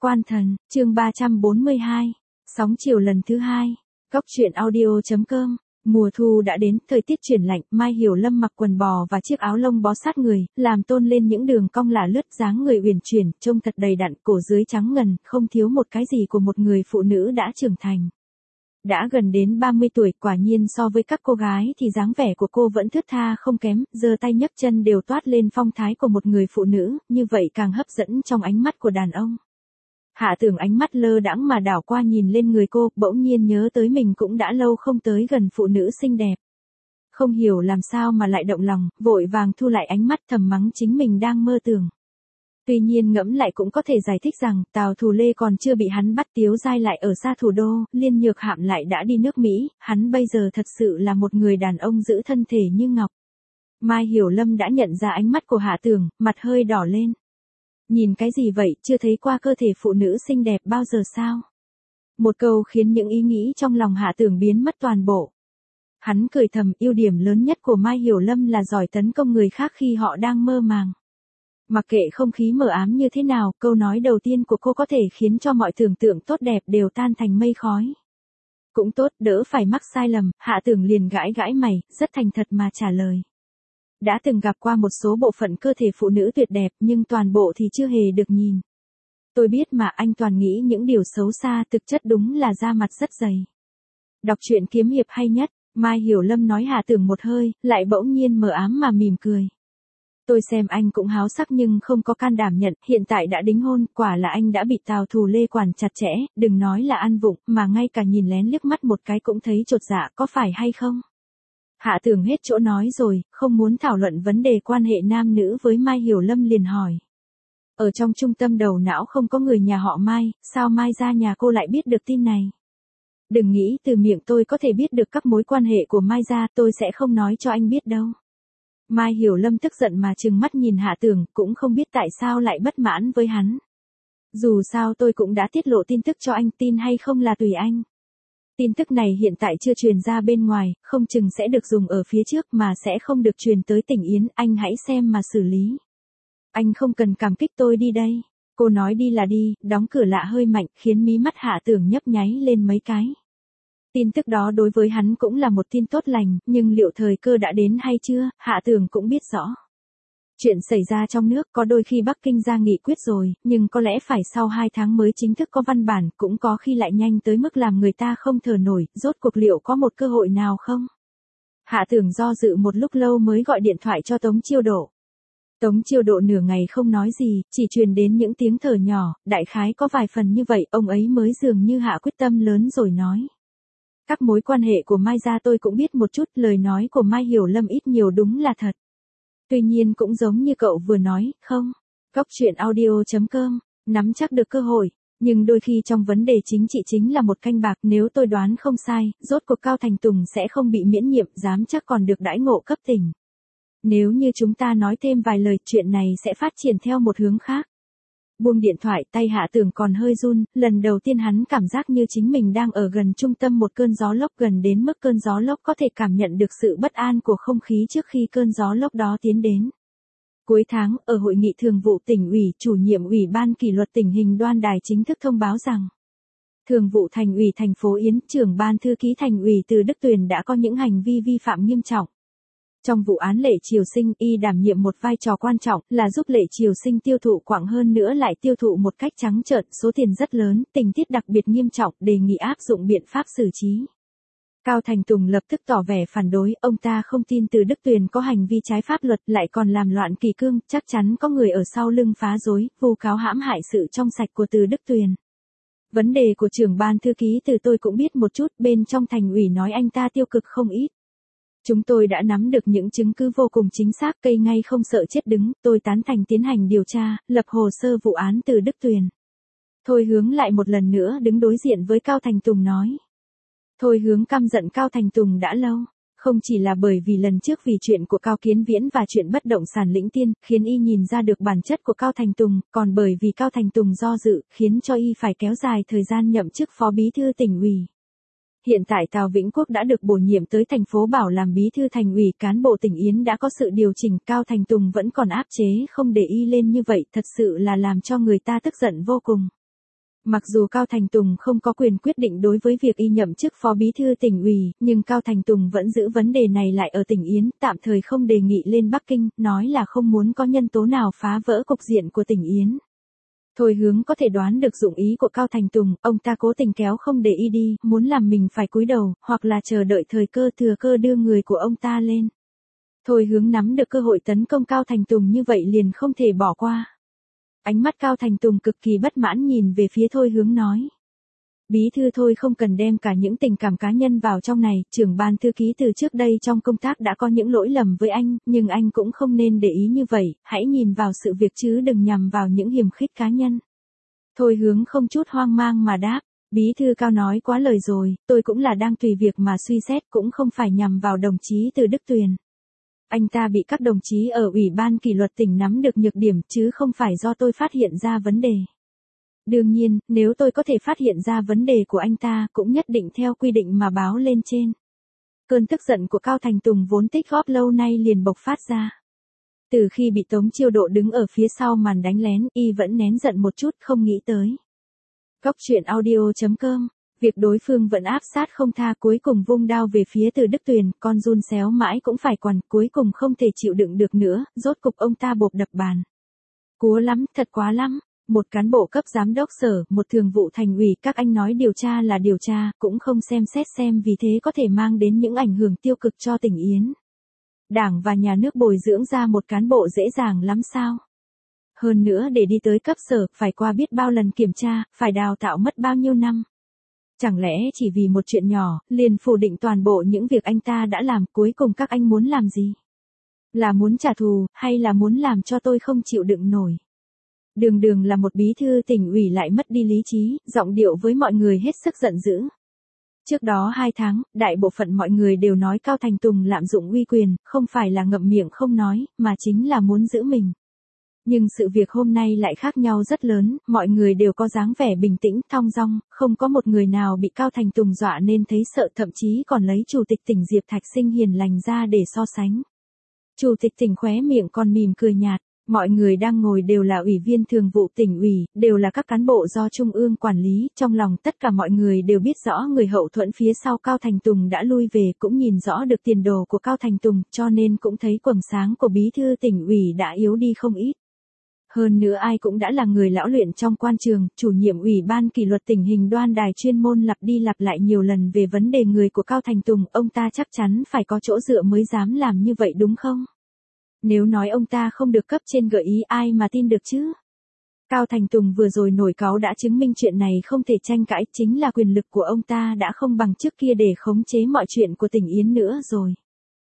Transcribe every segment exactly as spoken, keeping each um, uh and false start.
Quan Thần, chương ba trăm bốn mươi hai. Sóng chiều lần thứ hai. Góc truyện audio.com. Mùa thu đã đến, thời tiết chuyển lạnh, Mai Hiểu Lâm mặc quần bò và chiếc áo lông bó sát người, làm tôn lên những đường cong lả lướt, dáng người uyển chuyển, trông thật đầy đặn, cổ dưới trắng ngần, không thiếu một cái gì của một người phụ nữ đã trưởng thành. Đã gần đến ba mươi tuổi, quả nhiên so với các cô gái thì dáng vẻ của cô vẫn thướt tha không kém, giơ tay nhấc chân đều toát lên phong thái của một người phụ nữ, như vậy càng hấp dẫn trong ánh mắt của đàn ông. Hạ Tưởng ánh mắt lơ đãng mà đảo qua nhìn lên người cô, bỗng nhiên nhớ tới mình cũng đã lâu không tới gần phụ nữ xinh đẹp. Không hiểu làm sao mà lại động lòng, vội vàng thu lại ánh mắt thầm mắng chính mình đang mơ tưởng. Tuy nhiên ngẫm lại cũng có thể giải thích rằng, Tào Thù Lê còn chưa bị hắn bắt Tiếu Giai lại ở xa thủ đô, Liên Nhược Hạm lại đã đi nước Mỹ, hắn bây giờ thật sự là một người đàn ông giữ thân thể như ngọc. Mai Hiểu Lâm đã nhận ra ánh mắt của Hạ Tưởng, mặt hơi đỏ lên. Nhìn cái gì vậy, chưa thấy qua cơ thể phụ nữ xinh đẹp bao giờ sao? Một câu khiến những ý nghĩ trong lòng Hạ Tưởng biến mất toàn bộ. Hắn cười thầm, ưu điểm lớn nhất của Mai Hiểu Lâm là giỏi tấn công người khác khi họ đang mơ màng. Mặc kệ không khí mờ ám như thế nào, câu nói đầu tiên của cô có thể khiến cho mọi tưởng tượng tốt đẹp đều tan thành mây khói. Cũng tốt, đỡ phải mắc sai lầm, Hạ Tưởng liền gãi gãi mày, rất thành thật mà trả lời. Đã từng gặp qua một số bộ phận cơ thể phụ nữ tuyệt đẹp, nhưng toàn bộ thì chưa hề được nhìn. Tôi biết mà anh toàn nghĩ những điều xấu xa, thực chất đúng là da mặt rất dày. Đọc truyện kiếm hiệp hay nhất, Mai Hiểu Lâm nói Hạ Tưởng một hơi, lại bỗng nhiên mờ ám mà mỉm cười. Tôi xem anh cũng háo sắc nhưng không có can đảm nhận, hiện tại đã đính hôn, quả là anh đã bị Tào Thù Lê quản chặt chẽ, đừng nói là ăn vụng, mà ngay cả nhìn lén liếc mắt một cái cũng thấy chột dạ, có phải hay không? Hạ Tưởng hết chỗ nói rồi, không muốn thảo luận vấn đề quan hệ nam nữ với Mai Hiểu Lâm liền hỏi. Ở trong trung tâm đầu não không có người nhà họ Mai, sao Mai ra nhà cô lại biết được tin này? Đừng nghĩ từ miệng tôi có thể biết được các mối quan hệ của Mai ra, tôi sẽ không nói cho anh biết đâu. Mai Hiểu Lâm tức giận mà trừng mắt nhìn Hạ Tưởng, cũng không biết tại sao lại bất mãn với hắn. Dù sao tôi cũng đã tiết lộ tin tức cho anh, tin hay không là tùy anh. Tin tức này hiện tại chưa truyền ra bên ngoài, không chừng sẽ được dùng ở phía trước mà sẽ không được truyền tới Tỉnh Yến, anh hãy xem mà xử lý. Anh không cần cảm kích tôi đi đây. Cô nói đi là đi, đóng cửa lạ hơi mạnh, khiến mí mắt Hạ Tưởng nhấp nháy lên mấy cái. Tin tức đó đối với hắn cũng là một tin tốt lành, nhưng liệu thời cơ đã đến hay chưa, Hạ Tưởng cũng biết rõ. Chuyện xảy ra trong nước có đôi khi Bắc Kinh ra nghị quyết rồi, nhưng có lẽ phải sau hai tháng mới chính thức có văn bản, cũng có khi lại nhanh tới mức làm người ta không thở nổi, rốt cuộc liệu có một cơ hội nào không? Hạ Tưởng do dự một lúc lâu mới gọi điện thoại cho Tống Chiêu Độ. Tống Chiêu Độ nửa ngày không nói gì, chỉ truyền đến những tiếng thở nhỏ, đại khái có vài phần như vậy, ông ấy mới dường như hạ quyết tâm lớn rồi nói. Các mối quan hệ của Mai gia tôi cũng biết một chút, lời nói của Mai Hiểu Lâm ít nhiều đúng là thật. Tuy nhiên cũng giống như cậu vừa nói, không? Góc truyện audio.com, nắm chắc được cơ hội, nhưng đôi khi trong vấn đề chính trị chính là một canh bạc, nếu tôi đoán không sai, rốt cuộc Cao Thành Tùng sẽ không bị miễn nhiệm, dám chắc còn được đãi ngộ cấp tỉnh. Nếu như chúng ta nói thêm vài lời, chuyện này sẽ phát triển theo một hướng khác. Buông điện thoại, tay Hạ Tưởng còn hơi run, lần đầu tiên hắn cảm giác như chính mình đang ở gần trung tâm một cơn gió lốc, gần đến mức cơn gió lốc có thể cảm nhận được sự bất an của không khí trước khi cơn gió lốc đó tiến đến. Cuối tháng, ở hội nghị thường vụ tỉnh ủy, chủ nhiệm ủy ban kỷ luật tỉnh Hình Đoan Đài chính thức thông báo rằng, thường vụ thành ủy thành phố Yến, trưởng ban thư ký thành ủy Từ Đức Tuyền đã có những hành vi vi phạm nghiêm trọng. Trong vụ án Lệ Triều Sinh, y đảm nhiệm một vai trò quan trọng, là giúp Lệ Triều Sinh tiêu thụ quặng, hơn nữa lại tiêu thụ một cách trắng trợn, số tiền rất lớn, tình tiết đặc biệt nghiêm trọng, đề nghị áp dụng biện pháp xử trí. Cao Thành Tùng lập tức tỏ vẻ phản đối, ông ta không tin Từ Đức Tuyền có hành vi trái pháp luật, lại còn làm loạn kỷ cương, chắc chắn có người ở sau lưng phá rối, vu cáo hãm hại sự trong sạch của Từ Đức Tuyền. Vấn đề của trưởng ban thư ký Từ tôi cũng biết một chút, bên trong thành ủy nói anh ta tiêu cực không ít. Chúng tôi đã nắm được những chứng cứ vô cùng chính xác, cây ngay không sợ chết đứng, tôi tán thành tiến hành điều tra, lập hồ sơ vụ án Từ Đức Tuyền. Thôi Hướng lại một lần nữa đứng đối diện với Cao Thành Tùng nói. Thôi Hướng căm giận Cao Thành Tùng đã lâu, không chỉ là bởi vì lần trước vì chuyện của Cao Kiến Viễn và chuyện bất động sản Lĩnh Tiên, khiến y nhìn ra được bản chất của Cao Thành Tùng, còn bởi vì Cao Thành Tùng do dự, khiến cho y phải kéo dài thời gian nhậm chức phó bí thư tỉnh ủy. Hiện tại Tào Vĩnh Quốc đã được bổ nhiệm tới thành phố Bảo làm bí thư thành ủy, cán bộ tỉnh Yến đã có sự điều chỉnh, Cao Thành Tùng vẫn còn áp chế không để y lên như vậy, thật sự là làm cho người ta tức giận vô cùng. Mặc dù Cao Thành Tùng không có quyền quyết định đối với việc y nhậm chức phó bí thư tỉnh ủy, nhưng Cao Thành Tùng vẫn giữ vấn đề này lại ở tỉnh Yến, tạm thời không đề nghị lên Bắc Kinh, nói là không muốn có nhân tố nào phá vỡ cục diện của tỉnh Yến. Thôi Hướng có thể đoán được dụng ý của Cao Thành Tùng, ông ta cố tình kéo không để y đi, muốn làm mình phải cúi đầu, hoặc là chờ đợi thời cơ thừa cơ đưa người của ông ta lên. Thôi Hướng nắm được cơ hội tấn công Cao Thành Tùng như vậy liền không thể bỏ qua. Ánh mắt Cao Thành Tùng cực kỳ bất mãn nhìn về phía Thôi Hướng nói. Bí thư Thôi không cần đem cả những tình cảm cá nhân vào trong này, trưởng ban thư ký từ trước đây trong công tác đã có những lỗi lầm với anh, nhưng anh cũng không nên để ý như vậy, hãy nhìn vào sự việc chứ đừng nhằm vào những hiềm khích cá nhân. Thôi Hướng không chút hoang mang mà đáp, bí thư Cao nói quá lời rồi, tôi cũng là đang tùy việc mà suy xét, cũng không phải nhằm vào đồng chí Từ Đức Tuyền. Anh ta bị các đồng chí ở Ủy ban kỷ luật tỉnh nắm được nhược điểm chứ không phải do tôi phát hiện ra vấn đề. Đương nhiên, nếu tôi có thể phát hiện ra vấn đề của anh ta cũng nhất định theo quy định mà báo lên trên. Cơn tức giận của Cao Thành Tùng vốn tích góp lâu nay liền bộc phát ra. Từ khi bị Tống Chiêu Độ đứng ở phía sau màn đánh lén, y vẫn nén giận một chút không nghĩ tới. Góc truyện audio chấm com. Việc đối phương vẫn áp sát không tha cuối cùng vung đao về phía Từ Đức Tuyền, con run xéo mãi cũng phải quằn, cuối cùng không thể chịu đựng được nữa, rốt cục ông ta bộp đập bàn. Cúa lắm, thật quá lắm. Một cán bộ cấp giám đốc sở, một thường vụ thành ủy, các anh nói điều tra là điều tra, cũng không xem xét xem vì thế có thể mang đến những ảnh hưởng tiêu cực cho tỉnh Yến. Đảng và nhà nước bồi dưỡng ra một cán bộ dễ dàng lắm sao? Hơn nữa để đi tới cấp sở, phải qua biết bao lần kiểm tra, phải đào tạo mất bao nhiêu năm. Chẳng lẽ chỉ vì một chuyện nhỏ, liền phủ định toàn bộ những việc anh ta đã làm, cuối cùng các anh muốn làm gì? Là muốn trả thù, hay là muốn làm cho tôi không chịu đựng nổi? Đường đường là một bí thư tỉnh ủy lại mất đi lý trí, giọng điệu với mọi người hết sức giận dữ. Trước đó hai tháng, đại bộ phận mọi người đều nói Cao Thành Tùng lạm dụng uy quyền, không phải là ngậm miệng không nói, mà chính là muốn giữ mình. Nhưng sự việc hôm nay lại khác nhau rất lớn, mọi người đều có dáng vẻ bình tĩnh, thong dong, không có một người nào bị Cao Thành Tùng dọa nên thấy sợ, thậm chí còn lấy Chủ tịch tỉnh Diệp Thạch Sinh hiền lành ra để so sánh. Chủ tịch tỉnh khóe miệng còn mỉm cười nhạt. Mọi người đang ngồi đều là ủy viên thường vụ tỉnh ủy, đều là các cán bộ do Trung ương quản lý, trong lòng tất cả mọi người đều biết rõ người hậu thuẫn phía sau Cao Thành Tùng đã lui về, cũng nhìn rõ được tiền đồ của Cao Thành Tùng, cho nên cũng thấy quầng sáng của bí thư tỉnh ủy đã yếu đi không ít. Hơn nữa ai cũng đã là người lão luyện trong quan trường, chủ nhiệm ủy ban kỷ luật tỉnh Hình Đoan Đài chuyên môn lặp đi lặp lại nhiều lần về vấn đề người của Cao Thành Tùng, ông ta chắc chắn phải có chỗ dựa mới dám làm như vậy đúng không? Nếu nói ông ta không được cấp trên gợi ý ai mà tin được chứ? Cao Thành Tùng vừa rồi nổi cáu đã chứng minh chuyện này không thể tranh cãi, chính là quyền lực của ông ta đã không bằng trước kia để khống chế mọi chuyện của tỉnh Yến nữa rồi.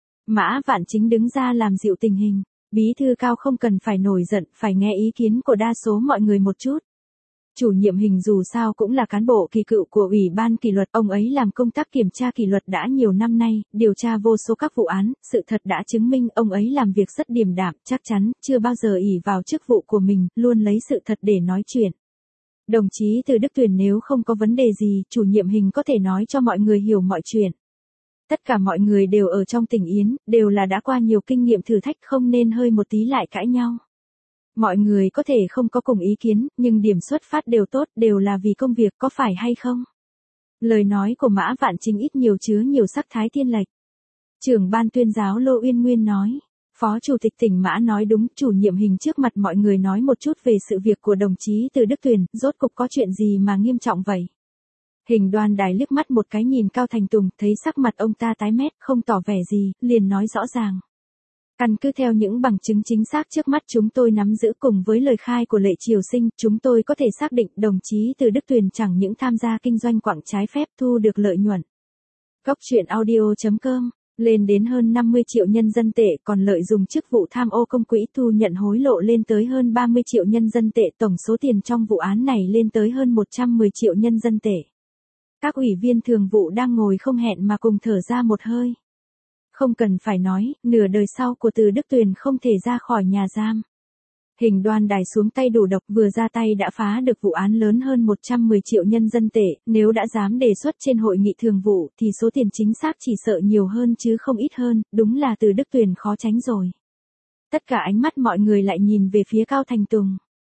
Mã Vạn Chính đứng ra làm dịu tình hình, bí thư Cao không cần phải nổi giận, phải nghe ý kiến của đa số mọi người một chút. Chủ nhiệm Hình dù sao cũng là cán bộ kỳ cựu của Ủy ban kỷ luật, ông ấy làm công tác kiểm tra kỷ luật đã nhiều năm nay, điều tra vô số các vụ án, sự thật đã chứng minh ông ấy làm việc rất điềm đạm, chắc chắn, chưa bao giờ ỷ vào chức vụ của mình, luôn lấy sự thật để nói chuyện. Đồng chí Từ Đức Tuyền nếu không có vấn đề gì, chủ nhiệm Hình có thể nói cho mọi người hiểu mọi chuyện. Tất cả mọi người đều ở trong tỉnh Yến, đều là đã qua nhiều kinh nghiệm thử thách, không nên hơi một tí lại cãi nhau. Mọi người có thể không có cùng ý kiến, nhưng điểm xuất phát đều tốt, đều là vì công việc, có phải hay không? Lời nói của Mã Vạn Chính ít nhiều chứa nhiều sắc thái thiên lệch. Trưởng ban tuyên giáo Lô Uyên Nguyên nói, Phó Chủ tịch tỉnh Mã nói đúng, chủ nhiệm Hình trước mặt mọi người nói một chút về sự việc của đồng chí Từ Đức Tuyền, rốt cục có chuyện gì mà nghiêm trọng vậy? Hình Đoan Đài liếc mắt một cái nhìn Cao Thành Tùng, thấy sắc mặt ông ta tái mét, không tỏ vẻ gì, liền nói rõ ràng. Căn cứ theo những bằng chứng chính xác trước mắt chúng tôi nắm giữ cùng với lời khai của Lệ Triều Sinh, chúng tôi có thể xác định đồng chí Từ Đức Tuyền chẳng những tham gia kinh doanh quặng trái phép thu được lợi nhuận. Góc truyện audio chấm com, lên đến hơn năm mươi triệu nhân dân tệ, còn lợi dụng chức vụ tham ô công quỹ thu nhận hối lộ lên tới hơn ba mươi triệu nhân dân tệ, tổng số tiền trong vụ án này lên tới hơn một trăm mười triệu nhân dân tệ. Các ủy viên thường vụ đang ngồi không hẹn mà cùng thở ra một hơi. Không cần phải nói, nửa đời sau của Từ Đức Tuyền không thể ra khỏi nhà giam. Hình Đoan Đài xuống tay đủ độc, vừa ra tay đã phá được vụ án lớn hơn một trăm mười triệu nhân dân tệ, nếu đã dám đề xuất trên hội nghị thường vụ thì số tiền chính xác chỉ sợ nhiều hơn chứ không ít hơn, đúng là Từ Đức Tuyền khó tránh rồi. Tất cả ánh mắt mọi người lại nhìn về phía Cao Thành Tùng.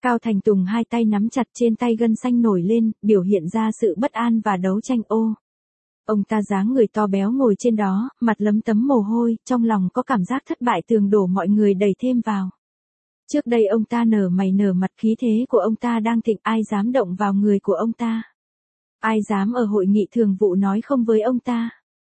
Cao Thành Tùng hai tay nắm chặt, trên tay gân xanh nổi lên, biểu hiện ra sự bất an và đấu tranh. Ô. Ông ta dáng người to béo ngồi trên đó, mặt lấm tấm mồ hôi, trong lòng có cảm giác thất bại tường đổ, mọi người đẩy thêm vào. Trước đây ông ta nở mày nở mặt, khí thế của ông ta đang thịnh, ai dám động vào người của ông ta. Ai dám ở hội nghị thường vụ nói không với ông ta.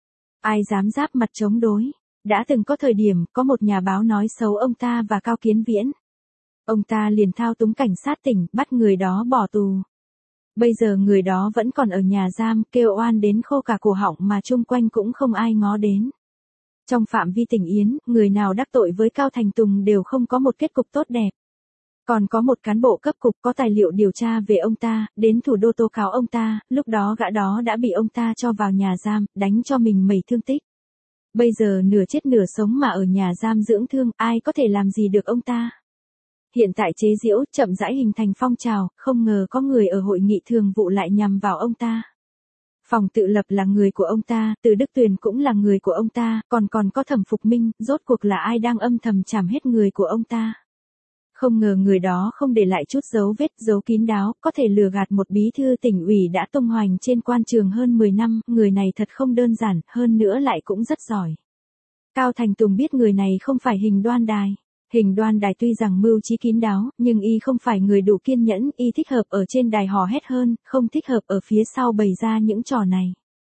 Ai dám giáp mặt chống đối. Đã từng có thời điểm, có một nhà báo nói xấu ông ta và Cao Kiến Viễn. Ông ta liền thao túng cảnh sát tỉnh, bắt người đó bỏ tù. Bây giờ người đó vẫn còn ở nhà giam, kêu oan đến khô cả cổ họng mà chung quanh cũng không ai ngó đến. Trong phạm vi tỉnh Yến, người nào đắc tội với Cao Thành Tùng đều không có một kết cục tốt đẹp. Còn có một cán bộ cấp cục có tài liệu điều tra về ông ta, đến thủ đô tố cáo ông ta, lúc đó gã đó đã bị ông ta cho vào nhà giam, đánh cho mình mẩy thương tích. Bây giờ nửa chết nửa sống mà ở nhà giam dưỡng thương, ai có thể làm gì được ông ta. Hiện tại chế giễu chậm rãi hình thành phong trào, không ngờ có người ở hội nghị thường vụ lại nhằm vào ông ta. Phòng tự lập là người của ông ta, Từ Đức Tuyền cũng là người của ông ta, còn còn có Thẩm Phục Minh, rốt cuộc là ai đang âm thầm chảm hết người của ông ta. Không ngờ người đó không để lại chút dấu vết, dấu kín đáo, có thể lừa gạt một bí thư tỉnh ủy đã tung hoành trên quan trường hơn mười năm, người này thật không đơn giản, hơn nữa lại cũng rất giỏi. Cao Thành Tùng biết người này không phải Hình Đoan Đài. Hình Đoan Đài tuy rằng mưu trí kín đáo, nhưng y không phải người đủ kiên nhẫn, y thích hợp ở trên đài hò hét hơn, không thích hợp ở phía sau bày ra những trò này.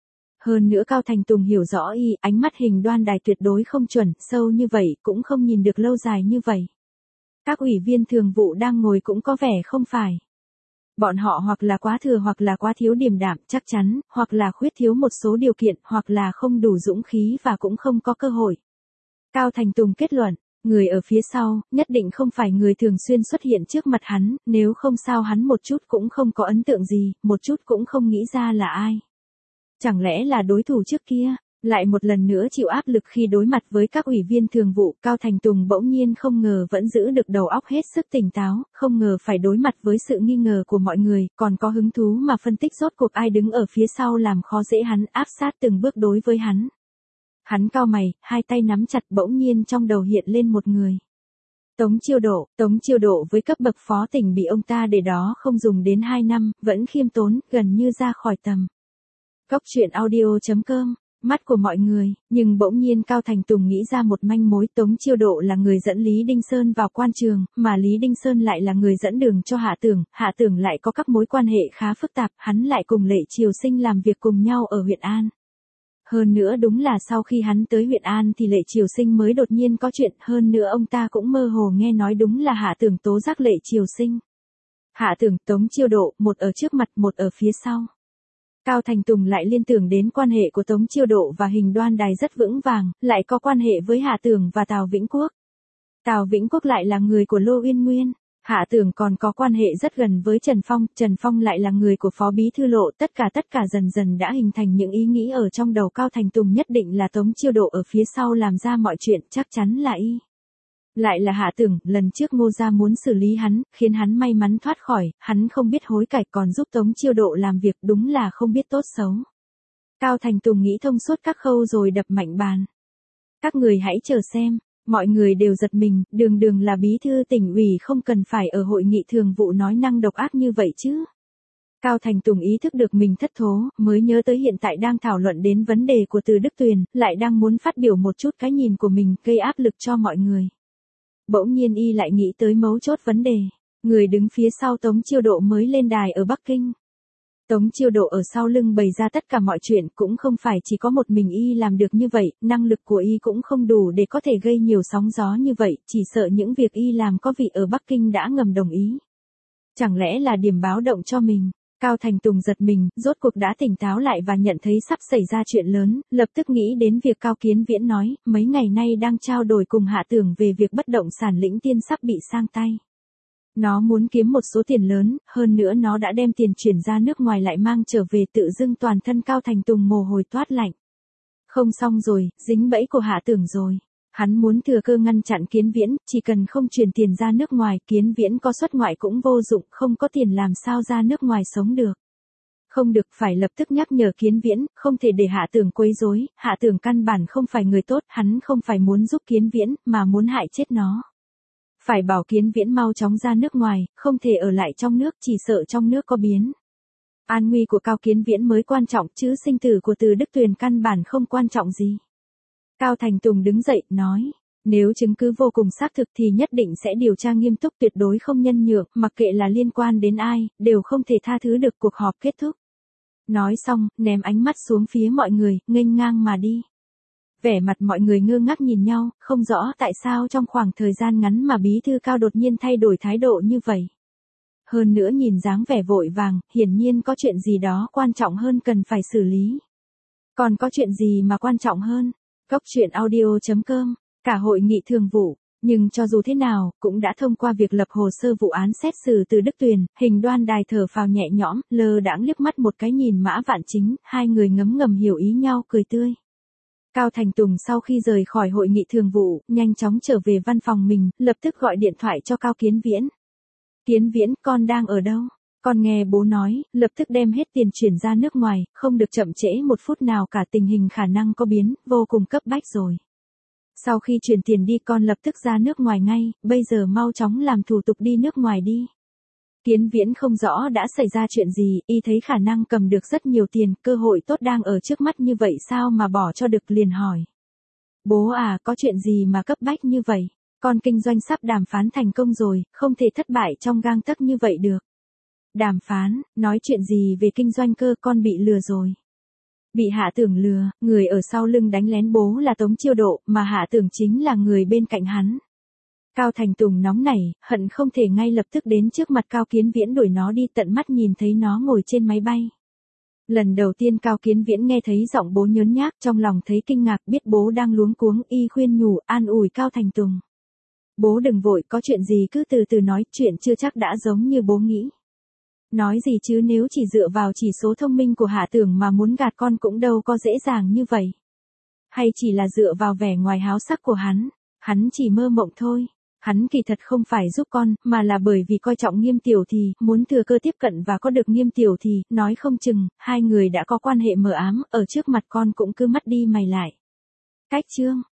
Hơn nữa Cao Thành Tùng hiểu rõ y, ánh mắt Hình Đoan Đài tuyệt đối không chuẩn, sâu như vậy, cũng không nhìn được lâu dài như vậy. Các ủy viên thường vụ đang ngồi cũng có vẻ không phải. Bọn họ hoặc là quá thừa hoặc là quá thiếu điềm đạm, chắc chắn, hoặc là khuyết thiếu một số điều kiện, hoặc là không đủ dũng khí và cũng không có cơ hội. Cao Thành Tùng kết luận, người ở phía sau, nhất định không phải người thường xuyên xuất hiện trước mặt hắn, nếu không sao hắn một chút cũng không có ấn tượng gì, một chút cũng không nghĩ ra là ai. Chẳng lẽ là đối thủ trước kia? Lại một lần nữa chịu áp lực khi đối mặt với các ủy viên thường vụ, Cao Thành Tùng bỗng nhiên không ngờ vẫn giữ được đầu óc hết sức tỉnh táo, không ngờ phải đối mặt với sự nghi ngờ của mọi người, còn có hứng thú mà phân tích rốt cuộc ai đứng ở phía sau làm khó dễ hắn, áp sát từng bước đối với hắn. Hắn cau mày, hai tay nắm chặt, bỗng nhiên trong đầu hiện lên một người. Tống Chiêu Độ, Tống Chiêu Độ với cấp bậc phó tỉnh bị ông ta để đó không dùng đến hai năm, vẫn khiêm tốn, gần như ra khỏi tầm. Cốc truyện audio chấm com Mắt của mọi người, nhưng bỗng nhiên Cao Thành Tùng nghĩ ra một manh mối. Tống Chiêu Độ là người dẫn Lý Đinh Sơn vào quan trường, mà Lý Đinh Sơn lại là người dẫn đường cho Hạ Tưởng, Hạ Tưởng lại có các mối quan hệ khá phức tạp, hắn lại cùng Lệ Triều Sinh làm việc cùng nhau ở huyện An. Hơn nữa đúng là sau khi hắn tới huyện An thì Lệ Triều Sinh mới đột nhiên có chuyện, hơn nữa ông ta cũng mơ hồ nghe nói đúng là Hạ Tưởng tố giác Lệ Triều Sinh. Hạ Tưởng, Tống Chiêu Độ, một ở trước mặt, một ở phía sau. Cao Thành Tùng lại liên tưởng đến quan hệ của Tống Chiêu Độ và Hình Đoan Đài rất vững vàng, lại có quan hệ với Hạ Tưởng và Tào Vĩnh Quốc. Tào Vĩnh Quốc lại là người của Lô Uyên Nguyên. Hạ Tưởng còn có quan hệ rất gần với Trần Phong, Trần Phong lại là người của Phó Bí Thư Lộ, tất cả tất cả dần dần đã hình thành những ý nghĩ ở trong đầu Cao Thành Tùng, nhất định là Tống Chiêu Độ ở phía sau làm ra mọi chuyện, chắc chắn là y. Lại là Hạ Tưởng, lần trước Ngô Gia muốn xử lý hắn, khiến hắn may mắn thoát khỏi, hắn không biết hối cải còn giúp Tống Chiêu Độ làm việc, đúng là không biết tốt xấu. Cao Thành Tùng nghĩ thông suốt các khâu rồi đập mạnh bàn. Các người hãy chờ xem, mọi người đều giật mình, đường đường là bí thư tỉnh ủy không cần phải ở hội nghị thường vụ nói năng độc ác như vậy chứ. Cao Thành Tùng ý thức được mình thất thố, mới nhớ tới hiện tại đang thảo luận đến vấn đề của Từ Đức Tuyền, lại đang muốn phát biểu một chút cái nhìn của mình, gây áp lực cho mọi người. Bỗng nhiên y lại nghĩ tới mấu chốt vấn đề, người đứng phía sau Tống Chiêu Độ mới lên đài ở Bắc Kinh. Tống Chiêu Độ ở sau lưng bày ra tất cả mọi chuyện, cũng không phải chỉ có một mình y làm được như vậy, năng lực của y cũng không đủ để có thể gây nhiều sóng gió như vậy, chỉ sợ những việc y làm có vị ở Bắc Kinh đã ngầm đồng ý. Chẳng lẽ là điểm báo động cho mình? Cao Thành Tùng giật mình, rốt cuộc đã tỉnh táo lại và nhận thấy sắp xảy ra chuyện lớn, lập tức nghĩ đến việc Cao Kiến Viễn nói, mấy ngày nay đang trao đổi cùng Hạ Tưởng về việc bất động sản Lĩnh Tiên sắp bị sang tay. Nó muốn kiếm một số tiền lớn, hơn nữa nó đã đem tiền chuyển ra nước ngoài lại mang trở về, tự dưng toàn thân Cao Thành Tùng mồ hôi toát lạnh. Không xong rồi, dính bẫy của Hạ Tưởng rồi. Hắn muốn thừa cơ ngăn chặn Kiến Viễn, chỉ cần không chuyển tiền ra nước ngoài, Kiến Viễn có xuất ngoại cũng vô dụng, không có tiền làm sao ra nước ngoài sống được. Không được, phải lập tức nhắc nhở Kiến Viễn, không thể để Hạ Tưởng quấy rối, Hạ Tưởng căn bản không phải người tốt, hắn không phải muốn giúp Kiến Viễn, mà muốn hại chết nó. Phải bảo Kiến Viễn mau chóng ra nước ngoài, không thể ở lại trong nước, chỉ sợ trong nước có biến. An nguy của Cao Kiến Viễn mới quan trọng, chứ sinh tử của Từ Đức Tuyền căn bản không quan trọng gì. Cao Thành Tùng đứng dậy, nói, nếu chứng cứ vô cùng xác thực thì nhất định sẽ điều tra nghiêm túc, tuyệt đối không nhân nhượng, mặc kệ là liên quan đến ai, đều không thể tha thứ được. Cuộc họp kết thúc. Nói xong, ném ánh mắt xuống phía mọi người, nghênh ngang mà đi. Vẻ mặt mọi người ngơ ngác nhìn nhau, không rõ tại sao trong khoảng thời gian ngắn mà bí thư Cao đột nhiên thay đổi thái độ như vậy. Hơn nữa nhìn dáng vẻ vội vàng, hiển nhiên có chuyện gì đó quan trọng hơn cần phải xử lý. Còn có chuyện gì mà quan trọng hơn? Cốc truyện audio chấm com, cả hội nghị thường vụ, nhưng cho dù thế nào, cũng đã thông qua việc lập hồ sơ vụ án xét xử Từ Đức Tuyền. Hình Đoan Đài thở phào nhẹ nhõm, lơ đãng liếc mắt một cái nhìn Mã Vạn Chính, hai người ngấm ngầm hiểu ý nhau, cười tươi. Cao Thành Tùng sau khi rời khỏi hội nghị thường vụ, nhanh chóng trở về văn phòng mình, lập tức gọi điện thoại cho Cao Kiến Viễn. Kiến Viễn, con đang ở đâu? Con nghe bố nói, lập tức đem hết tiền chuyển ra nước ngoài, không được chậm trễ một phút nào cả, tình hình khả năng có biến, vô cùng cấp bách rồi. Sau khi chuyển tiền đi con lập tức ra nước ngoài ngay, bây giờ mau chóng làm thủ tục đi nước ngoài đi. Kiến Viễn không rõ đã xảy ra chuyện gì, y thấy khả năng cầm được rất nhiều tiền, cơ hội tốt đang ở trước mắt như vậy sao mà bỏ cho được, liền hỏi. Bố à, có chuyện gì mà cấp bách như vậy? Con kinh doanh sắp đàm phán thành công rồi, không thể thất bại trong gang tấc như vậy được. Đàm phán, nói chuyện gì về kinh doanh cơ, con bị lừa rồi. Bị Hạ Tưởng lừa, người ở sau lưng đánh lén bố là Tống Chiêu Độ, mà Hạ Tưởng chính là người bên cạnh hắn. Cao Thành Tùng nóng nảy, hận không thể ngay lập tức đến trước mặt Cao Kiến Viễn đuổi nó đi, tận mắt nhìn thấy nó ngồi trên máy bay. Lần đầu tiên Cao Kiến Viễn nghe thấy giọng bố nhớn nhác, trong lòng thấy kinh ngạc, biết bố đang luống cuống, y khuyên nhủ, an ủi Cao Thành Tùng. Bố đừng vội, có chuyện gì cứ từ từ nói, chuyện chưa chắc đã giống như bố nghĩ. Nói gì chứ, nếu chỉ dựa vào chỉ số thông minh của Hạ Tưởng mà muốn gạt con cũng đâu có dễ dàng như vậy. Hay chỉ là dựa vào vẻ ngoài háo sắc của hắn, hắn chỉ mơ mộng thôi. Hắn kỳ thật không phải giúp con, mà là bởi vì coi trọng Nghiêm Tiểu Thì, muốn thừa cơ tiếp cận và có được Nghiêm Tiểu Thì, nói không chừng, hai người đã có quan hệ mờ ám, ở trước mặt con cũng cứ mắt đi mày lại. Cách chương